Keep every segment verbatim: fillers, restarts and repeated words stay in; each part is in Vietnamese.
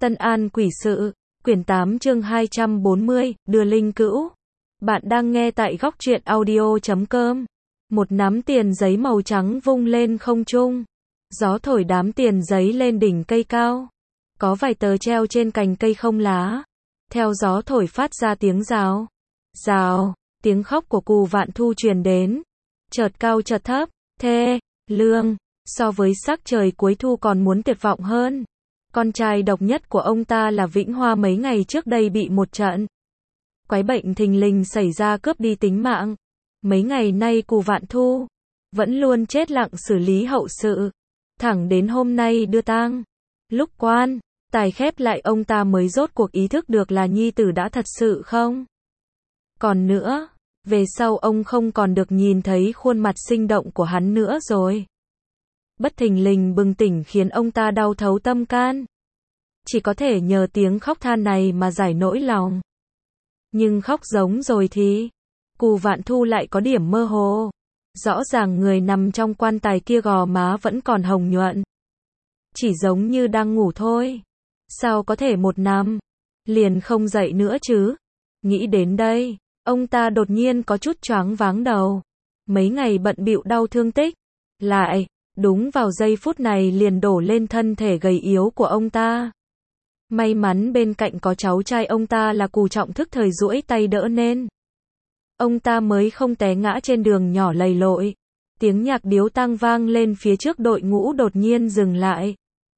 Tân An Quỷ Sự, quyển tám chương hai trăm bốn mươi, đưa linh cữu. Bạn đang nghe tại góc truyện audio chấm com. Một nắm tiền giấy màu trắng vung lên không trung. Gió thổi đám tiền giấy lên đỉnh cây cao. Có vài tờ treo trên cành cây không lá. Theo gió thổi phát ra tiếng rào. Rào, tiếng khóc của Cù Vạn Thu truyền đến. Chợt cao chợt thấp, thê, lương, so với sắc trời cuối thu còn muốn tuyệt vọng hơn. Con trai độc nhất của ông ta là Vĩnh Hoa mấy ngày trước đây bị một trận quái bệnh thình lình xảy ra cướp đi tính mạng. Mấy ngày nay Cù Vạn Thu vẫn luôn chết lặng xử lý hậu sự, thẳng đến hôm nay đưa tang. Lúc quan tài khép lại ông ta mới rốt cuộc ý thức được là nhi tử đã thật sự không còn nữa. Về sau ông không còn được nhìn thấy khuôn mặt sinh động của hắn nữa rồi. Bất thình lình bừng tỉnh khiến ông ta đau thấu tâm can. Chỉ có thể nhờ tiếng khóc than này mà giải nỗi lòng. Nhưng khóc giống rồi thì Cù Vạn Thu lại có điểm mơ hồ. Rõ ràng người nằm trong quan tài kia gò má vẫn còn hồng nhuận. Chỉ giống như đang ngủ thôi. Sao có thể một năm liền không dậy nữa chứ? Nghĩ đến đây, ông ta đột nhiên có chút choáng váng đầu. Mấy ngày bận bịu đau thương tích lại đúng vào giây phút này liền đổ lên thân thể gầy yếu của ông ta. May mắn bên cạnh có cháu trai ông ta là Cù Trọng thức thời duỗi tay đỡ nên ông ta mới không té ngã trên đường nhỏ lầy lội. Tiếng nhạc điếu tang vang lên phía trước đội ngũ đột nhiên dừng lại.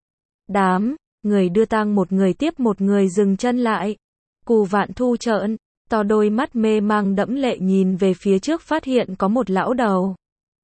Đám người đưa tang một người tiếp một người dừng chân lại. Cù Vạn Thu trợn to đôi mắt mê mang đẫm lệ nhìn về phía trước, phát hiện có một lão đầu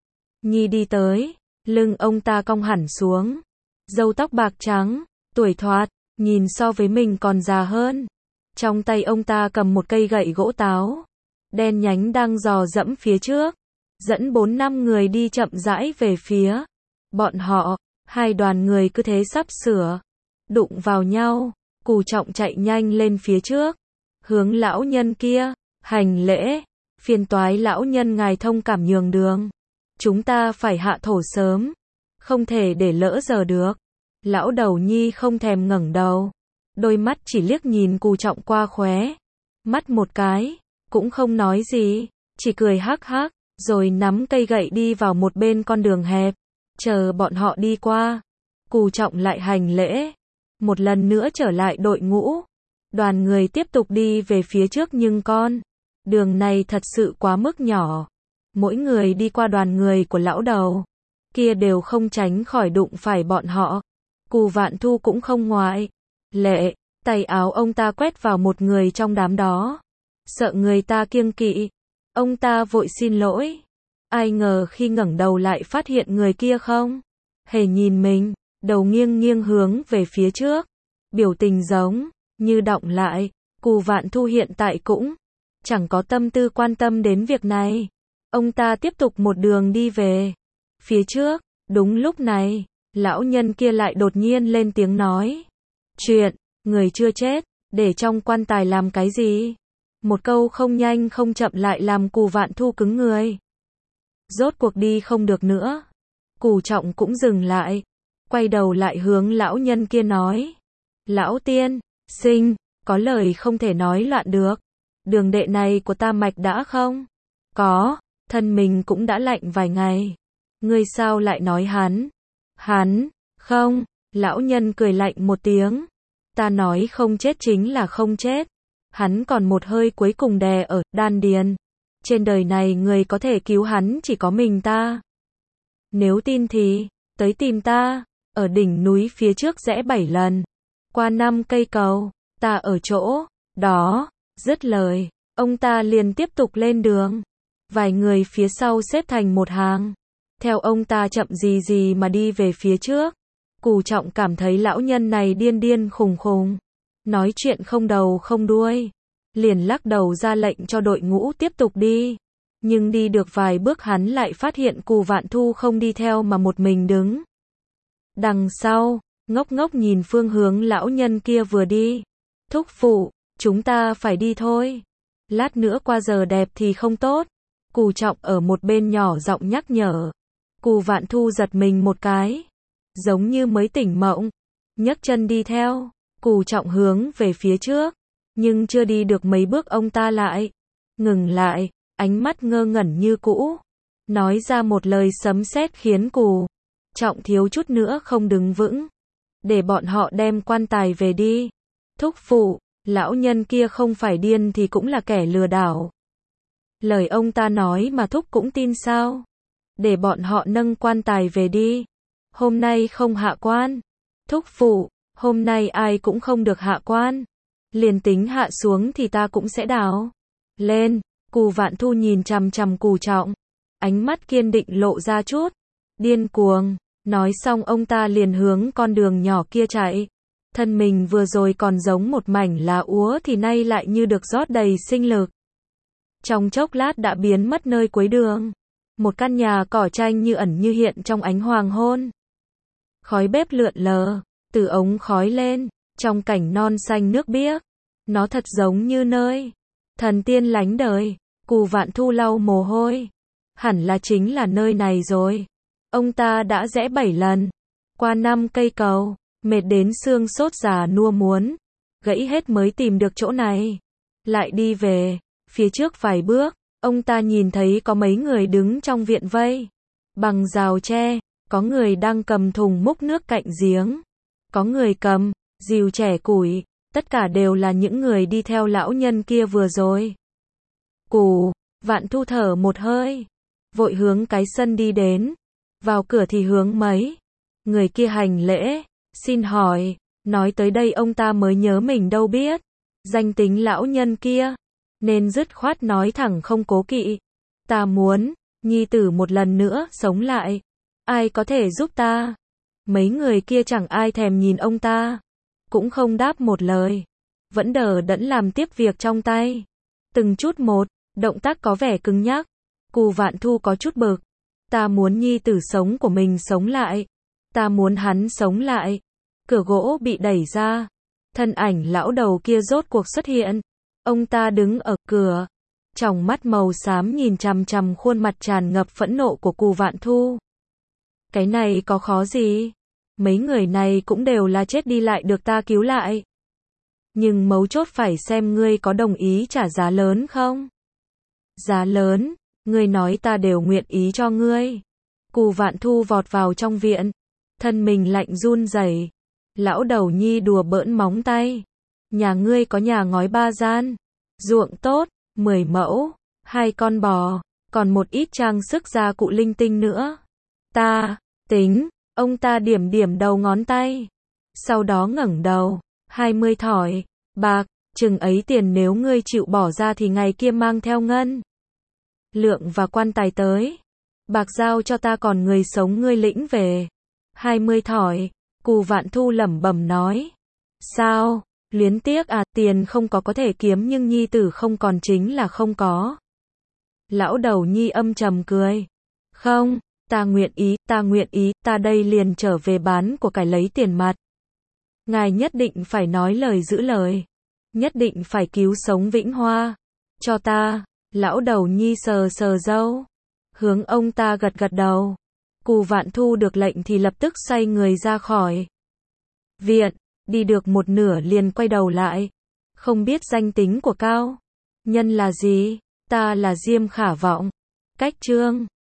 nhi đi tới. Lưng ông ta cong hẳn xuống, râu tóc bạc trắng, tuổi thoạt, nhìn so với mình còn già hơn. Trong tay ông ta cầm một cây gậy gỗ táo đen nhánh đang dò dẫm phía trước, dẫn bốn năm người đi chậm rãi về phía bọn họ. Hai đoàn người cứ thế sắp sửa đụng vào nhau. Cù Trọng chạy nhanh lên phía trước, hướng lão nhân kia hành lễ. Phiền toái lão nhân ngài thông cảm nhường đường, chúng ta phải hạ thổ sớm, không thể để lỡ giờ được. Lão đầu nhi không thèm ngẩng đầu, đôi mắt chỉ liếc nhìn Cù Trọng qua khóe mắt một cái, cũng không nói gì, chỉ cười hắc hắc, rồi nắm cây gậy đi vào một bên con đường hẹp, chờ bọn họ đi qua. Cù Trọng lại hành lễ, một lần nữa trở lại đội ngũ. Đoàn người tiếp tục đi về phía trước, nhưng con đường này thật sự quá mức nhỏ. Mỗi người đi qua đoàn người của lão đầu kia đều không tránh khỏi đụng phải bọn họ. Cù Vạn Thu cũng không ngoại lệ, tay áo ông ta quét vào một người trong đám đó. Sợ người ta kiêng kỵ, ông ta vội xin lỗi. Ai ngờ khi ngẩng đầu lại phát hiện người kia không hề nhìn mình, đầu nghiêng nghiêng hướng về phía trước, biểu tình giống như đọng lại. Cù Vạn Thu hiện tại cũng chẳng có tâm tư quan tâm đến việc này. Ông ta tiếp tục một đường đi về phía trước. Đúng lúc này, lão nhân kia lại đột nhiên lên tiếng nói. Chuyện, người chưa chết, để trong quan tài làm cái gì? Một câu không nhanh không chậm lại làm Cù Vạn Thu cứng người. Rốt cuộc đi không được nữa. Cù Trọng cũng dừng lại, quay đầu lại hướng lão nhân kia nói. Lão tiên sinh, có lời không thể nói loạn được. Đường đệ này của ta mạch đã không có, thân mình cũng đã lạnh vài ngày. Ngươi sao lại nói hắn? Hắn, không, lão nhân cười lạnh một tiếng. Ta nói không chết chính là không chết. Hắn còn một hơi cuối cùng đè ở đan điền. Trên đời này người có thể cứu hắn chỉ có mình ta. Nếu tin thì tới tìm ta, ở đỉnh núi phía trước rẽ bảy lần, qua năm cây cầu, ta ở chỗ đó. Dứt lời, ông ta liền tiếp tục lên đường. Vài người phía sau xếp thành một hàng, theo ông ta chậm gì gì mà đi về phía trước. Cù Trọng cảm thấy lão nhân này điên điên khùng khùng, nói chuyện không đầu không đuôi, liền lắc đầu ra lệnh cho đội ngũ tiếp tục đi. Nhưng đi được vài bước hắn lại phát hiện Cù Vạn Thu không đi theo mà một mình đứng đằng sau, ngốc ngốc nhìn phương hướng lão nhân kia vừa đi. Thúc phụ, chúng ta phải đi thôi, lát nữa qua giờ đẹp thì không tốt. Cù Trọng ở một bên nhỏ giọng nhắc nhở. Cù Vạn Thu giật mình một cái, giống như mới tỉnh mộng, nhấc chân đi theo. Cù Trọng hướng về phía trước, nhưng chưa đi được mấy bước ông ta lại ngừng lại, ánh mắt ngơ ngẩn như cũ, nói ra một lời sấm sét khiến Cù Trọng thiếu chút nữa không đứng vững. Để bọn họ đem quan tài về đi. Thúc phụ, lão nhân kia không phải điên thì cũng là kẻ lừa đảo. Lời ông ta nói mà thúc cũng tin sao? Để bọn họ nâng quan tài về đi. Hôm nay không hạ quan. Thúc phụ, hôm nay ai cũng không được hạ quan. Liền tính hạ xuống thì ta cũng sẽ đào lên. Cù Vạn Thu nhìn chằm chằm Cù Trọng, ánh mắt kiên định lộ ra chút điên cuồng. Nói xong ông ta liền hướng con đường nhỏ kia chạy. Thân mình vừa rồi còn giống một mảnh lá úa thì nay lại như được rót đầy sinh lực. Trong chốc lát đã biến mất nơi cuối đường. Một căn nhà cỏ tranh như ẩn như hiện trong ánh hoàng hôn. Khói bếp lượn lờ, từ ống khói lên, trong cảnh non xanh nước biếc. Nó thật giống như nơi thần tiên lánh đời. Cù Vạn Thu lau mồ hôi. Hẳn là chính là nơi này rồi. Ông ta đã rẽ bảy lần, qua năm cây cầu, mệt đến xương sốt già nua muốn gãy hết mới tìm được chỗ này. Lại đi về, phía trước vài bước, ông ta nhìn thấy có mấy người đứng trong viện vây bằng rào tre, có người đang cầm thùng múc nước cạnh giếng, có người cầm rìu chẻ củi, tất cả đều là những người đi theo lão nhân kia vừa rồi. Cù Vạn Thu thở một hơi, vội hướng cái sân đi đến. Vào cửa thì hướng mấy người kia hành lễ, xin hỏi, nói tới đây ông ta mới nhớ mình đâu biết danh tính lão nhân kia, nên dứt khoát nói thẳng không cố kỵ. Ta muốn nhi tử một lần nữa sống lại, ai có thể giúp ta? Mấy người kia chẳng ai thèm nhìn ông ta, cũng không đáp một lời, vẫn đờ đẫn làm tiếp việc trong tay. Từng chút một, động tác có vẻ cứng nhắc. Cù Vạn Thu có chút bực. Ta muốn nhi tử sống của mình sống lại. Ta muốn hắn sống lại. Cửa gỗ bị đẩy ra. Thân ảnh lão đầu kia rốt cuộc xuất hiện. Ông ta đứng ở cửa. Tròng mắt màu xám nhìn chằm chằm khuôn mặt tràn ngập phẫn nộ của Cù Vạn Thu. Cái này có khó gì? Mấy người này cũng đều là chết đi lại được ta cứu lại. Nhưng mấu chốt phải xem ngươi có đồng ý trả giá lớn không? Giá lớn, ngươi nói ta đều nguyện ý cho ngươi. Cù Vạn Thu vọt vào trong viện, thân mình lạnh run rẩy. Lão đầu nhi đùa bỡn móng tay. Nhà ngươi có nhà ngói ba gian, ruộng tốt, mười mẫu, hai con bò, còn một ít trang sức gia cụ linh tinh nữa. Ta, tính, ông ta điểm điểm đầu ngón tay. Sau đó ngẩng đầu, hai mươi thỏi bạc, chừng ấy tiền nếu ngươi chịu bỏ ra thì ngày kia mang theo ngân lượng và quan tài tới. Bạc giao cho ta còn người sống ngươi lĩnh về. hai mươi thỏi, Cù Vạn Thu lẩm bẩm nói. Sao, luyến tiếc à, tiền không có có thể kiếm nhưng nhi tử không còn chính là không có. Lão đầu nhi âm trầm cười. Không, ta nguyện ý, ta nguyện ý, ta đây liền trở về bán của cải lấy tiền mặt. Ngài nhất định phải nói lời giữ lời. Nhất định phải cứu sống Vĩnh Hoa. Cho ta. Lão đầu nhi sờ sờ râu. Hướng ông ta gật gật đầu. Cù Vạn Thu được lệnh thì lập tức xoay người ra khỏi viện. Đi được một nửa liền quay đầu lại. Không biết danh tính của cao nhân là gì? Ta là Diêm Khả Vọng. Cách chương